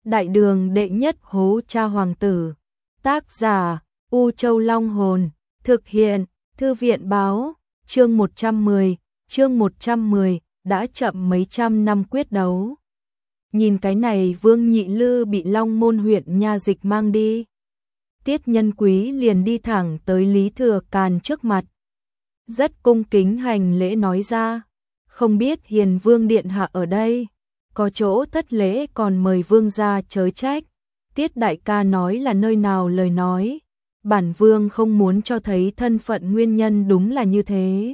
Đại đường đệ nhất hố cha hoàng tử. Tác giả U Châu Long Hồn. Thực hiện Thư viện báo. Chương 110, đã chậm mấy trăm năm quyết đấu. Nhìn cái này Vương Nhị Lư bị Long Môn huyện nha dịch mang đi. Tiết Nhân Quý liền đi thẳng tới Lý Thừa Càn trước mặt. Rất cung kính hành lễ nói ra. Không biết Hiền Vương Điện Hạ ở đây. Có chỗ thất lễ còn mời Vương ra chớ trách. Tiết đại ca nói là nơi nào lời nói. Bản Vương không muốn cho thấy thân phận nguyên nhân đúng là như thế.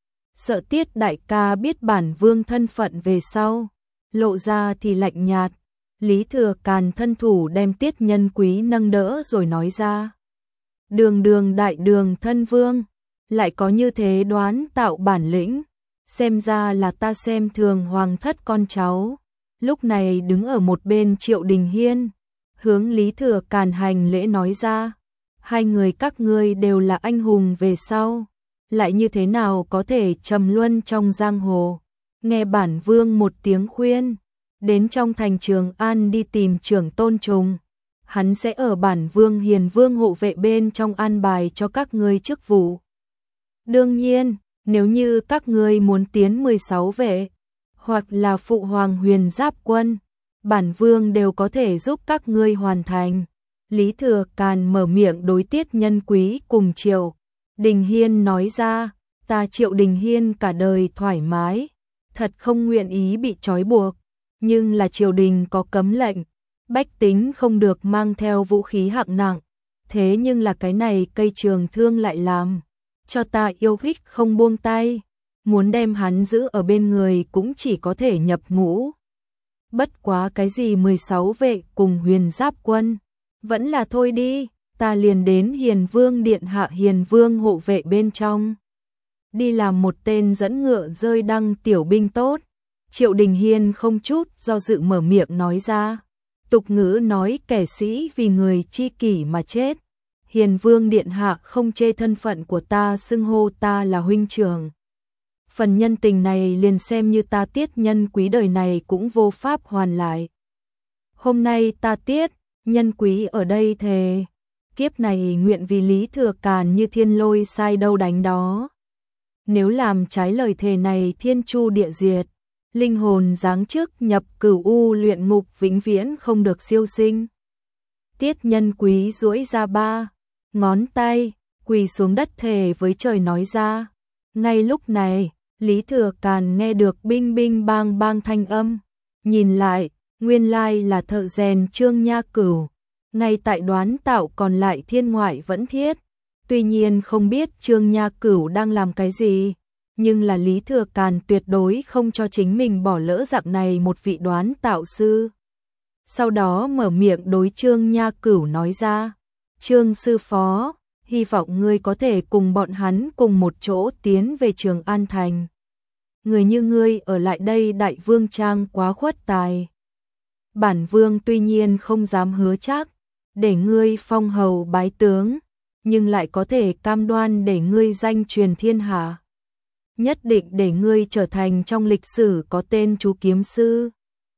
Sợ Tiết đại ca biết bản Vương thân phận về sau. Lộ ra thì lạnh nhạt. Lý Thừa Càn thân thủ đem Tiết Nhân Quý nâng đỡ rồi nói ra. Đường đại đường thân vương. Lại có như thế đoán tạo bản lĩnh. Xem ra là ta xem thường hoàng thất con cháu. Lúc này đứng ở một bên Triệu Đình Hiên. Hướng Lý Thừa Càn hành lễ nói ra. Hai người các ngươi đều là anh hùng về sau. Lại như thế nào có thể trầm luân trong giang hồ. Nghe bản Vương một tiếng khuyên. Đến trong thành Trường An đi tìm trưởng Tôn Trùng. Hắn sẽ ở bản Vương Hiền Vương hộ vệ bên trong an bài cho các ngươi chức vụ. Đương nhiên, nếu như các ngươi muốn tiến 16 vệ, hoặc là phụ hoàng huyền giáp quân, bản Vương đều có thể giúp các ngươi hoàn thành. Lý Thừa Càn mở miệng đối Tiết Nhân Quý cùng Triệu Đình Hiên nói ra, ta Triệu Đình Hiên cả đời thoải mái, thật không nguyện ý bị trói buộc, nhưng là triều đình có cấm lệnh, bách tính không được mang theo vũ khí hạng nặng, thế nhưng là cái này cây trường thương lại làm cho ta yêu thích không buông tay, muốn đem hắn giữ ở bên người cũng chỉ có thể nhập ngũ. Bất quá cái gì 16 vệ cùng huyền giáp quân, vẫn là thôi đi, ta liền đến Hiền Vương Điện Hạ Hiền Vương hộ vệ bên trong. Đi làm một tên dẫn ngựa rơi đăng tiểu binh tốt. Triệu Đình Hiên không chút do dự mở miệng nói ra. Tục ngữ nói kẻ sĩ vì người chi kỷ mà chết. Hiền Vương Điện Hạ không chê thân phận của ta xưng hô ta là huynh trưởng. Phần nhân tình này liền xem như ta Tiết Nhân Quý đời này cũng vô pháp hoàn lại. Hôm nay ta Tiết Nhân Quý ở đây thề. Kiếp này nguyện vì Lý Thừa Càn như thiên lôi sai đâu đánh đó. Nếu làm trái lời thề này thiên chu địa diệt. Linh hồn giáng chức nhập cửu u luyện ngục vĩnh viễn không được siêu sinh. Tiết Nhân Quý duỗi ra ba ngón tay, quỳ xuống đất thề với trời nói ra. Ngay lúc này, Lý Thừa Càn nghe được binh binh bang bang thanh âm. Nhìn lại, nguyên lai là thợ rèn Trương Nha Cửu. Ngay tại đoán tạo còn lại thiên ngoại vẫn thiết. Tuy nhiên không biết Trương Nha Cửu đang làm cái gì. Nhưng là Lý Thừa Càn tuyệt đối không cho chính mình bỏ lỡ dạng này một vị đoán tạo sư. Sau đó mở miệng đối Trương Nha Cửu nói ra. Trương sư phó, hy vọng ngươi có thể cùng bọn hắn cùng một chỗ tiến về Trường An Thành. Người như ngươi ở lại đây Đại Vương Trang quá khuất tài. Bản Vương tuy nhiên không dám hứa chắc, để ngươi phong hầu bái tướng, nhưng lại có thể cam đoan để ngươi danh truyền thiên hạ. Nhất định để ngươi trở thành trong lịch sử có tên chú kiếm sư.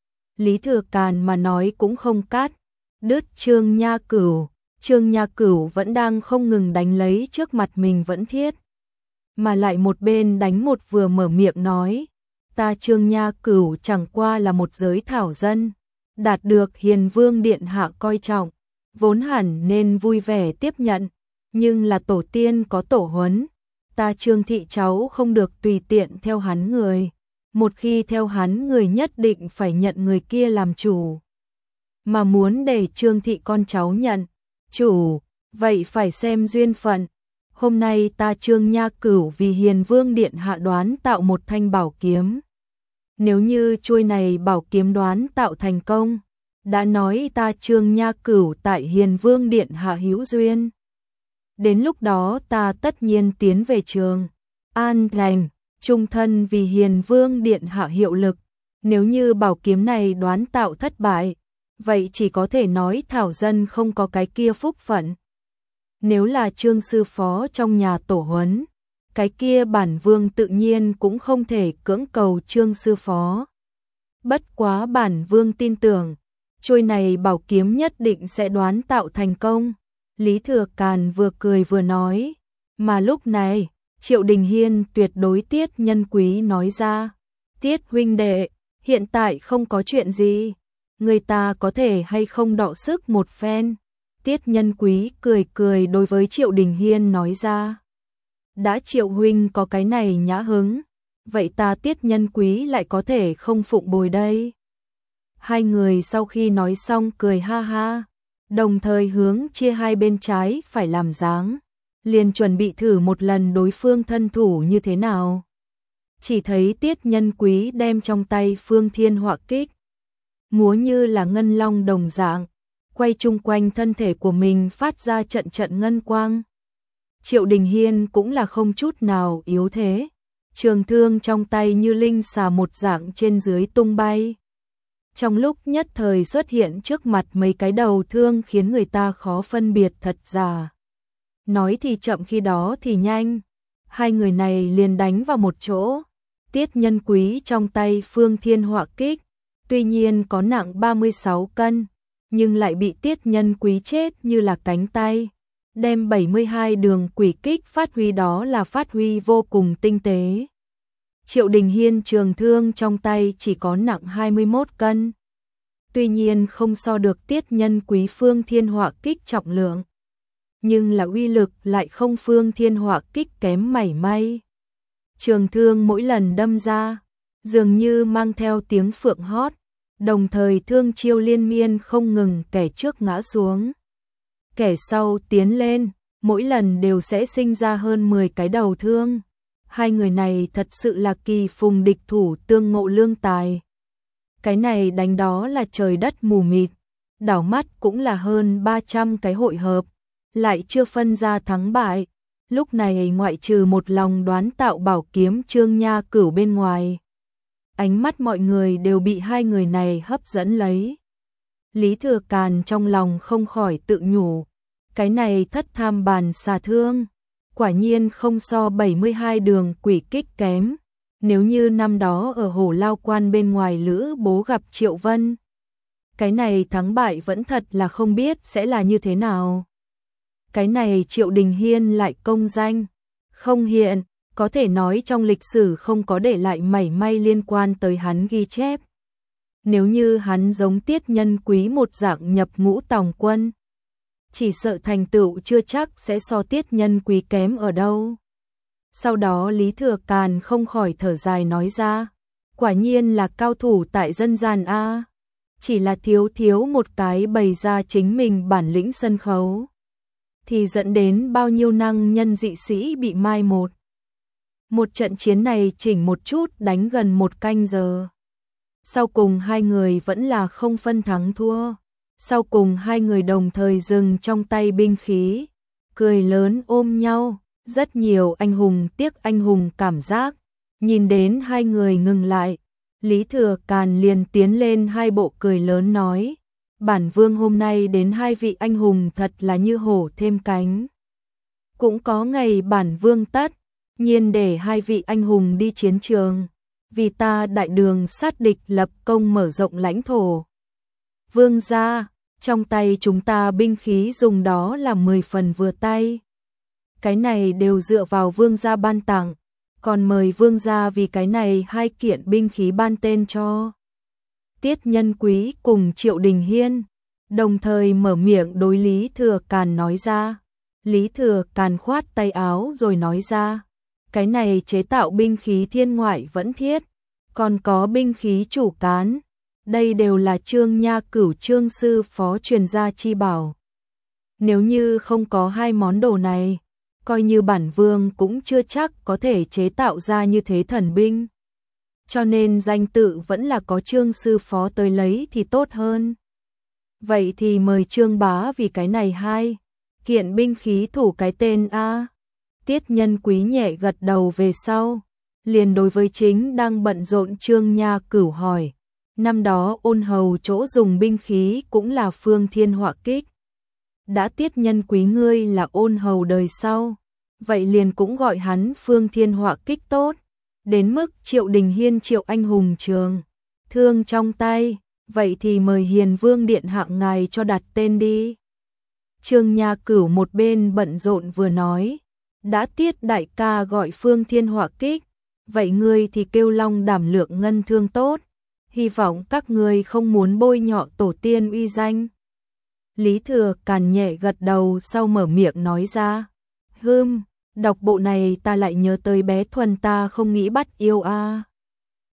Lý Thừa Càn mà nói cũng không cắt đứt Trương Nha Cửu. Trương Nha Cửu vẫn đang không ngừng đánh lấy trước mặt mình vẫn thiết. Mà lại một bên đánh một vừa mở miệng nói. Ta Trương Nha Cửu chẳng qua là một giới thảo dân. Đạt được Hiền Vương Điện Hạ coi trọng. Vốn hẳn nên vui vẻ tiếp nhận. Nhưng là tổ tiên có tổ huấn. Ta Trương thị cháu không được tùy tiện theo hắn người. Một khi theo hắn người nhất định phải nhận người kia làm chủ. Mà muốn để Trương thị con cháu nhận chủ, vậy phải xem duyên phận. Hôm nay ta Trương Nha Cửu vì Hiền Vương Điện Hạ đoán tạo một thanh bảo kiếm. Nếu như chuôi này bảo kiếm đoán tạo thành công, đã nói ta Trương Nha Cửu tại Hiền Vương Điện Hạ hữu duyên. Đến lúc đó ta tất nhiên tiến về Trường An Thành, trung thân vì Hiền Vương Điện Hạ hiệu lực. Nếu như bảo kiếm này đoán tạo thất bại, vậy chỉ có thể nói thảo dân không có cái kia phúc phận. Nếu là Trương sư phó trong nhà tổ huấn, cái kia bản Vương tự nhiên cũng không thể cưỡng cầu Trương sư phó. Bất quá bản Vương tin tưởng, trôi này bảo kiếm nhất định sẽ đoán tạo thành công. Lý Thừa Càn vừa cười vừa nói, mà lúc này, Triệu Đình Hiên tuyệt đối Tiết Nhân Quý nói ra, Tiết huynh đệ, hiện tại không có chuyện gì, người ta có thể hay không đọ sức một phen. Tiết Nhân Quý cười cười đối với Triệu Đình Hiên nói ra, đã Triệu huynh có cái này nhã hứng, vậy ta Tiết Nhân Quý lại có thể không phụng bồi đây. Hai người sau khi nói xong cười ha ha, đồng thời hướng chia hai bên trái phải làm dáng, liền chuẩn bị thử một lần đối phương thân thủ như thế nào. Chỉ thấy Tiết Nhân Quý đem trong tay Phương Thiên Họa Kích, múa như là ngân long đồng dạng, quay chung quanh thân thể của mình phát ra trận trận ngân quang. Triệu Đình Hiên cũng là không chút nào yếu thế, trường thương trong tay như linh xà một dạng trên dưới tung bay. Trong lúc nhất thời xuất hiện trước mặt mấy cái đầu thương khiến người ta khó phân biệt thật giả. Nói thì chậm khi đó thì nhanh, hai người này liền đánh vào một chỗ. Tiết Nhân Quý trong tay Phương Thiên Họa Kích, tuy nhiên có nặng 36 cân, nhưng lại bị Tiết Nhân Quý chết như là cánh tay. Đem 72 đường quỷ kích phát huy đó là phát huy vô cùng tinh tế. Triệu Đình Hiên trường thương trong tay chỉ có nặng 21 cân. Tuy nhiên không so được Tiết Nhân Quý Phương Thiên Họa Kích trọng lượng, nhưng là uy lực lại không Phương Thiên Họa Kích kém mảy may. Trường thương mỗi lần đâm ra, dường như mang theo tiếng phượng hót, đồng thời thương chiêu liên miên không ngừng, kẻ trước ngã xuống, kẻ sau tiến lên, mỗi lần đều sẽ sinh ra hơn 10 cái đầu thương. Hai người này thật sự là kỳ phùng địch thủ tương ngộ lương tài. Cái này đánh đó là trời đất mù mịt, đảo mắt cũng là hơn 300 cái hội hợp, lại chưa phân ra thắng bại. Lúc này ngoại trừ một lòng đoán tạo bảo kiếm Trương Nha Cửu bên ngoài, ánh mắt mọi người đều bị hai người này hấp dẫn lấy. Lý Thừa Càn trong lòng không khỏi tự nhủ, cái này thất tham bàn xà thương, quả nhiên không so 72 đường quỷ kích kém. Nếu như năm đó ở Hổ Lao Quan bên ngoài Lữ Bố gặp Triệu Vân, cái này thắng bại vẫn thật là không biết sẽ là như thế nào. Cái này Triệu Đình Hiên lại công danh không hiện, có thể nói trong lịch sử không có để lại mảy may liên quan tới hắn ghi chép. Nếu như hắn giống Tiết Nhân Quý một dạng nhập ngũ tòng quân, chỉ sợ thành tựu chưa chắc sẽ so Tiết Nhân Quý kém ở đâu. Sau đó Lý Thừa Càn không khỏi thở dài nói ra, quả nhiên là cao thủ tại dân gian a, chỉ là thiếu một cái bày ra chính mình bản lĩnh sân khấu, thì dẫn đến bao nhiêu năng nhân dị sĩ bị mai một. Một trận chiến này chỉnh một chút đánh gần 1 canh giờ. Sau cùng hai người vẫn là không phân thắng thua. Sau cùng hai người đồng thời dừng trong tay binh khí, cười lớn ôm nhau, rất nhiều anh hùng tiếc anh hùng cảm giác. Nhìn đến hai người ngừng lại, Lý Thừa Càn liền tiến lên hai bộ cười lớn nói, bản vương hôm nay đến hai vị anh hùng thật là như hổ thêm cánh. Cũng có ngày bản vương tất nhiên để hai vị anh hùng đi chiến trường, vì ta đại đường sát địch lập công mở rộng lãnh thổ. Vương gia, trong tay chúng ta binh khí dùng đó là 10 phần vừa tay. Cái này đều dựa vào vương gia ban tặng, còn mời vương gia vì cái này hai kiện binh khí ban tên cho. Tiết Nhân Quý cùng Triệu Đình Hiên đồng thời mở miệng đối Lý Thừa Càn nói ra. Lý Thừa Càn khoát tay áo rồi nói ra, cái này chế tạo binh khí thiên ngoại vẫn thiết, còn có binh khí chủ cán, đây đều là Trương Nha Cửu Trương sư phó truyền gia chi bảo. Nếu như không có hai món đồ này, coi như bản vương cũng chưa chắc có thể chế tạo ra như thế thần binh. Cho nên danh tự vẫn là có Trương sư phó tới lấy thì tốt hơn. Vậy thì mời Trương bá vì cái này hai kiện binh khí thủ cái tên a. Tiết Nhân Quý nhẹ gật đầu về sau, liền đối với chính đang bận rộn Trương Nha Cửu hỏi, năm đó Ôn hầu chỗ dùng binh khí cũng là Phương Thiên Họa Kích. Đã Tiết Nhân Quý ngươi là Ôn hầu đời sau, vậy liền cũng gọi hắn Phương Thiên Họa Kích tốt. Đến mức Triệu Đình Hiên Triệu anh hùng trường thương trong tay, vậy thì mời Hiền Vương điện hạ ngài cho đặt tên đi. Trương Nha Cửu một bên bận rộn vừa nói, đã Tiết đại ca gọi Phương Thiên Hỏa Kích, vậy ngươi thì kêu Long Đảm Lượng Ngân Thương tốt, hy vọng các ngươi không muốn bôi nhọ tổ tiên uy danh. Lý Thừa Càn nhẹ gật đầu sau mở miệng nói ra, đọc bộ này ta lại nhớ tới bé Thuần ta không nghĩ bắt yêu a.